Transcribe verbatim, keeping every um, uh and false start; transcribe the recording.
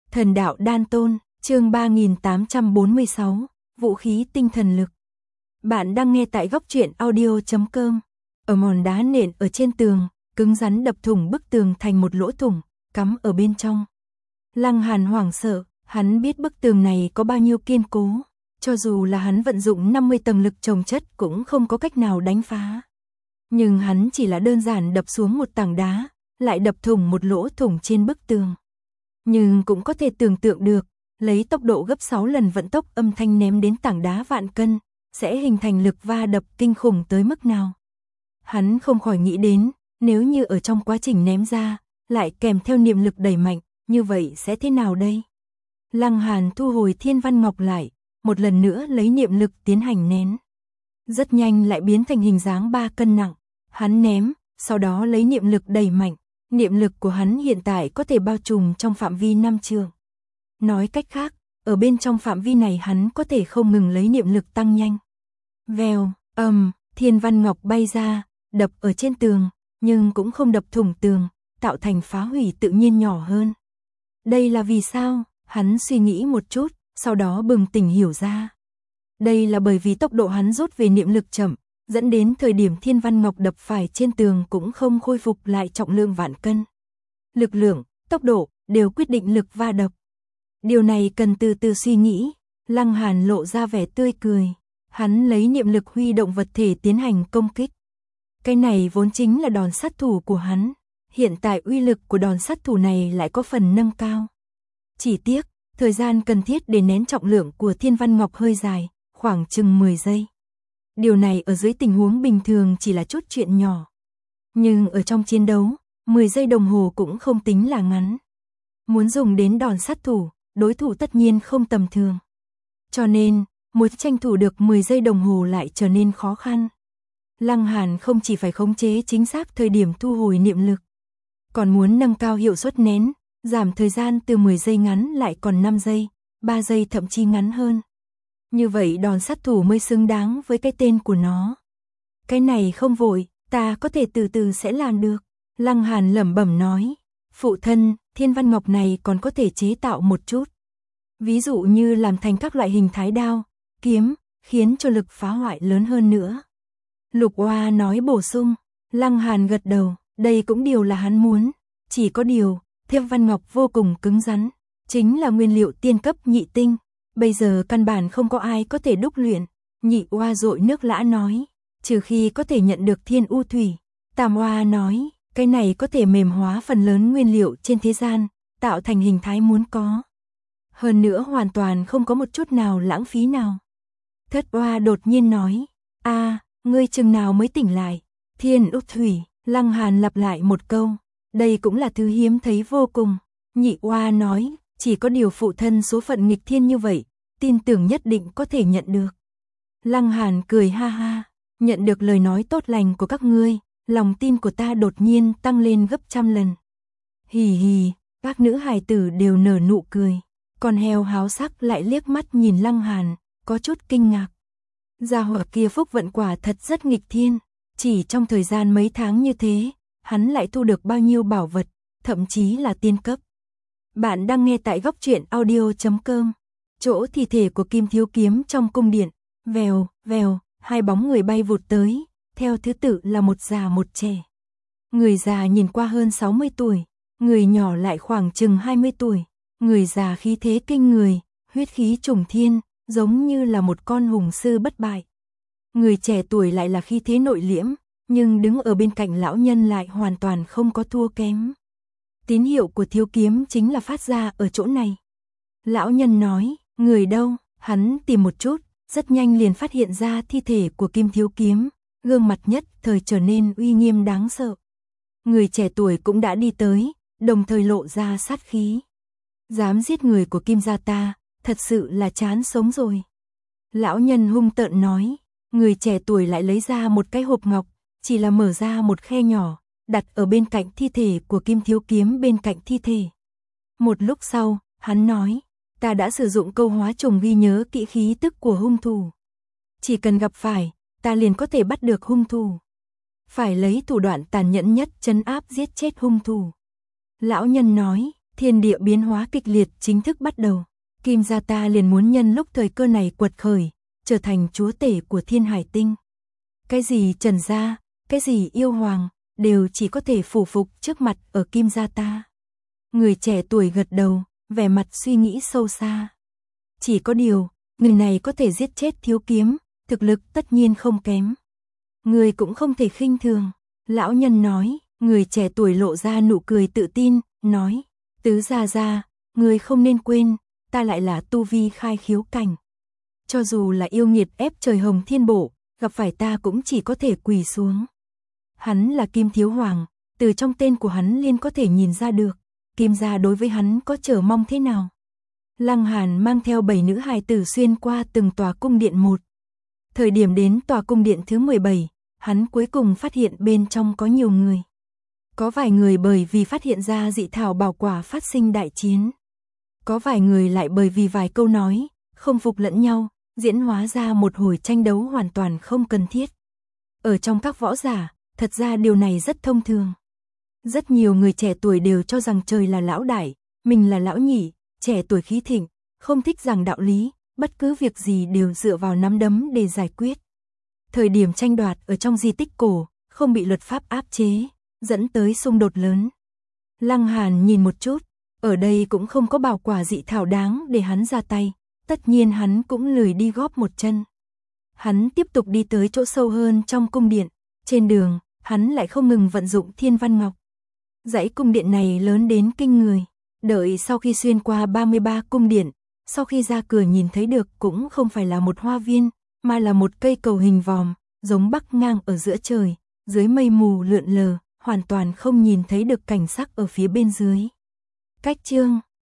Thần đạo đan tôn, chương ba nghìn tám trăm bốn mươi sáu, vũ khí tinh thần lực. Bạn đang nghe tại góc truyện audio chấm com. Ở mòn đá nện ở trên tường, cứng rắn đập thủng bức tường thành một lỗ thủng, cắm ở bên trong. Lăng Hàn hoảng sợ, hắn biết bức tường này có bao nhiêu kiên cố, cho dù là hắn vận dụng năm mươi tầng lực chồng chất cũng không có cách nào đánh phá. Nhưng hắn chỉ là đơn giản đập xuống một tảng đá, lại đập thủng một lỗ thủng trên bức tường. Nhưng cũng có thể tưởng tượng được, lấy tốc độ gấp sáu lần vận tốc âm thanh ném đến tảng đá vạn cân, sẽ hình thành lực va đập kinh khủng tới mức nào. Hắn không khỏi nghĩ đến, nếu như ở trong quá trình ném ra, lại kèm theo niệm lực đẩy mạnh, như vậy sẽ thế nào đây? Lăng Hàn thu hồi Thiên Văn Ngọc lại, một lần nữa lấy niệm lực tiến hành nén. Rất nhanh lại biến thành hình dáng ba cân nặng, hắn ném, sau đó lấy niệm lực đẩy mạnh. Niệm lực của hắn hiện tại có thể bao trùm trong phạm vi năm trượng. Nói cách khác, ở bên trong phạm vi này hắn có thể không ngừng lấy niệm lực tăng nhanh. Vèo, ầm, Thiên Văn Ngọc bay ra, đập ở trên tường, nhưng cũng không đập thủng tường, tạo thành phá hủy tự nhiên nhỏ hơn. Đây là vì sao? Hắn suy nghĩ một chút, sau đó bừng tỉnh hiểu ra. Đây là bởi vì tốc độ hắn rút về niệm lực chậm, dẫn đến thời điểm Thiên Văn Ngọc đập phải trên tường cũng không khôi phục lại trọng lượng vạn cân. Lực lượng, tốc độ đều quyết định lực va đập. Điều này cần từ từ suy nghĩ. Lăng Hàn lộ ra vẻ tươi cười, hắn lấy niệm lực huy động vật thể tiến hành công kích. Cái này vốn chính là đòn sát thủ của hắn, hiện tại uy lực của đòn sát thủ này lại có phần nâng cao. Chỉ tiếc, thời gian cần thiết để nén trọng lượng của Thiên Văn Ngọc hơi dài, khoảng chừng mười giây. Điều này ở dưới tình huống bình thường chỉ là chút chuyện nhỏ. Nhưng ở trong chiến đấu, mười giây đồng hồ cũng không tính là ngắn. Muốn dùng đến đòn sát thủ, đối thủ tất nhiên không tầm thường. Cho nên, muốn tranh thủ được mười giây đồng hồ lại trở nên khó khăn. Lăng Hàn không chỉ phải khống chế chính xác thời điểm thu hồi niệm lực, còn muốn nâng cao hiệu suất nén, giảm thời gian từ mười giây ngắn lại còn năm giây, ba giây thậm chí ngắn hơn. Như vậy đòn sát thủ mới xứng đáng với cái tên của nó. Cái này không vội, ta có thể từ từ sẽ làm được. Lăng Hàn lẩm bẩm nói. Phụ thân, Thiên Văn Ngọc này còn có thể chế tạo một chút. Ví dụ như làm thành các loại hình thái đao, kiếm, khiến cho lực phá hoại lớn hơn nữa. Lục Oa nói bổ sung. Lăng Hàn gật đầu, đây cũng điều là hắn muốn. Chỉ có điều, Thiên Văn Ngọc vô cùng cứng rắn, chính là nguyên liệu tiên cấp nhị tinh. Bây giờ căn bản không có ai có thể đúc luyện. Nhị Oa dội nước lã nói, trừ khi có thể nhận được thiên u thủy. Tam Oa nói, cái này có thể mềm hóa phần lớn nguyên liệu trên thế gian, tạo thành hình thái muốn có. Hơn nữa hoàn toàn không có một chút nào lãng phí nào. Thất Oa đột nhiên nói, a, ngươi chừng nào mới tỉnh lại? Thiên u thủy. Lăng Hàn lặp lại một câu, đây cũng là thứ hiếm thấy vô cùng. Nhị Oa nói, chỉ có điều phụ thân số phận nghịch thiên như vậy, tin tưởng nhất định có thể nhận được. Lăng Hàn cười ha ha, nhận được lời nói tốt lành của các ngươi, lòng tin của ta đột nhiên tăng lên gấp trăm lần. Hì hì, các nữ hài tử đều nở nụ cười, còn heo háo sắc lại liếc mắt nhìn Lăng Hàn, có chút kinh ngạc. Gia hỏa kia phúc vận quả thật rất nghịch thiên, chỉ trong thời gian mấy tháng như thế, hắn lại thu được bao nhiêu bảo vật, thậm chí là tiên cấp. Bạn đang nghe tại góc truyện audio chấm com. Chỗ thi thể của Kim Thiếu Kiếm trong cung điện, vèo, vèo, hai bóng người bay vụt tới, theo thứ tự là một già một trẻ. Người già nhìn qua hơn sáu mươi tuổi, người nhỏ lại khoảng chừng hai mươi tuổi. Người già khí thế kinh người, huyết khí trùng thiên, giống như là một con hùng sư bất bại. Người trẻ tuổi lại là khí thế nội liễm, nhưng đứng ở bên cạnh lão nhân lại hoàn toàn không có thua kém. Tín hiệu của Thiếu Kiếm chính là phát ra ở chỗ này. Lão nhân nói, người đâu? Hắn tìm một chút, rất nhanh liền phát hiện ra thi thể của Kim Thiếu Kiếm, gương mặt nhất thời trở nên uy nghiêm đáng sợ. Người trẻ tuổi cũng đã đi tới, đồng thời lộ ra sát khí. Dám giết người của Kim gia ta, thật sự là chán sống rồi. Lão nhân hung tợn nói, người trẻ tuổi lại lấy ra một cái hộp ngọc, chỉ là mở ra một khe nhỏ, đặt ở bên cạnh thi thể của Kim Thiếu Kiếm bên cạnh thi thể. Một lúc sau, hắn nói, ta đã sử dụng câu hóa trùng ghi nhớ kỹ khí tức của hung thủ. Chỉ cần gặp phải, ta liền có thể bắt được hung thủ. Phải lấy thủ đoạn tàn nhẫn nhất trấn áp giết chết hung thủ. Lão nhân nói, Thiên địa biến hóa kịch liệt chính thức bắt đầu. Kim gia ta liền muốn nhân lúc thời cơ này quật khởi, trở thành chúa tể của Thiên Hải Tinh. Cái gì Trần gia, cái gì yêu hoàng, đều chỉ có thể phủ phục trước mặt ở Kim gia ta. Người trẻ tuổi gật đầu, vẻ mặt suy nghĩ sâu xa. Chỉ có điều, người này có thể giết chết Thiếu Kiếm, thực lực tất nhiên không kém. Người cũng không thể khinh thường. Lão nhân nói, người trẻ tuổi lộ ra nụ cười tự tin, nói, tứ gia gia, người không nên quên, ta lại là tu vi khai khiếu cảnh. Cho dù là yêu nghiệt ép trời hồng thiên bộ, gặp phải ta cũng chỉ có thể quỳ xuống. Hắn là Kim Thiếu Hoàng, từ trong tên của hắn liền có thể nhìn ra được, Kim gia đối với hắn có chờ mong thế nào. Lăng Hàn mang theo bảy nữ hài tử xuyên qua từng tòa cung điện một. Thời điểm đến tòa cung điện thứ mười bảy, hắn cuối cùng phát hiện bên trong có nhiều người. Có vài người bởi vì phát hiện ra dị thảo bảo quả phát sinh đại chiến. Có vài người lại bởi vì vài câu nói, không phục lẫn nhau, diễn hóa ra một hồi tranh đấu hoàn toàn không cần thiết. Ở trong các võ giả, thật ra điều này rất thông thường. Rất nhiều người trẻ tuổi đều cho rằng trời là lão đại, mình là lão nhị, trẻ tuổi khí thịnh, không thích giảng đạo lý, bất cứ việc gì đều dựa vào nắm đấm để giải quyết. Thời điểm tranh đoạt ở trong di tích cổ, không bị luật pháp áp chế, dẫn tới xung đột lớn. Lăng Hàn nhìn một chút, ở đây cũng không có bảo quả dị thảo đáng để hắn ra tay, tất nhiên hắn cũng lười đi góp một chân. Hắn tiếp tục đi tới chỗ sâu hơn trong cung điện, trên đường, hắn lại không ngừng vận dụng Thiên Văn Ngọc. Dãy cung điện này lớn đến kinh người, đợi sau khi xuyên qua ba mươi ba cung điện, sau khi ra cửa nhìn thấy được cũng không phải là một hoa viên, mà là một cây cầu hình vòm, giống bắc ngang ở giữa trời, dưới mây mù lượn lờ, hoàn toàn không nhìn thấy được cảnh sắc ở phía bên dưới. Cách chương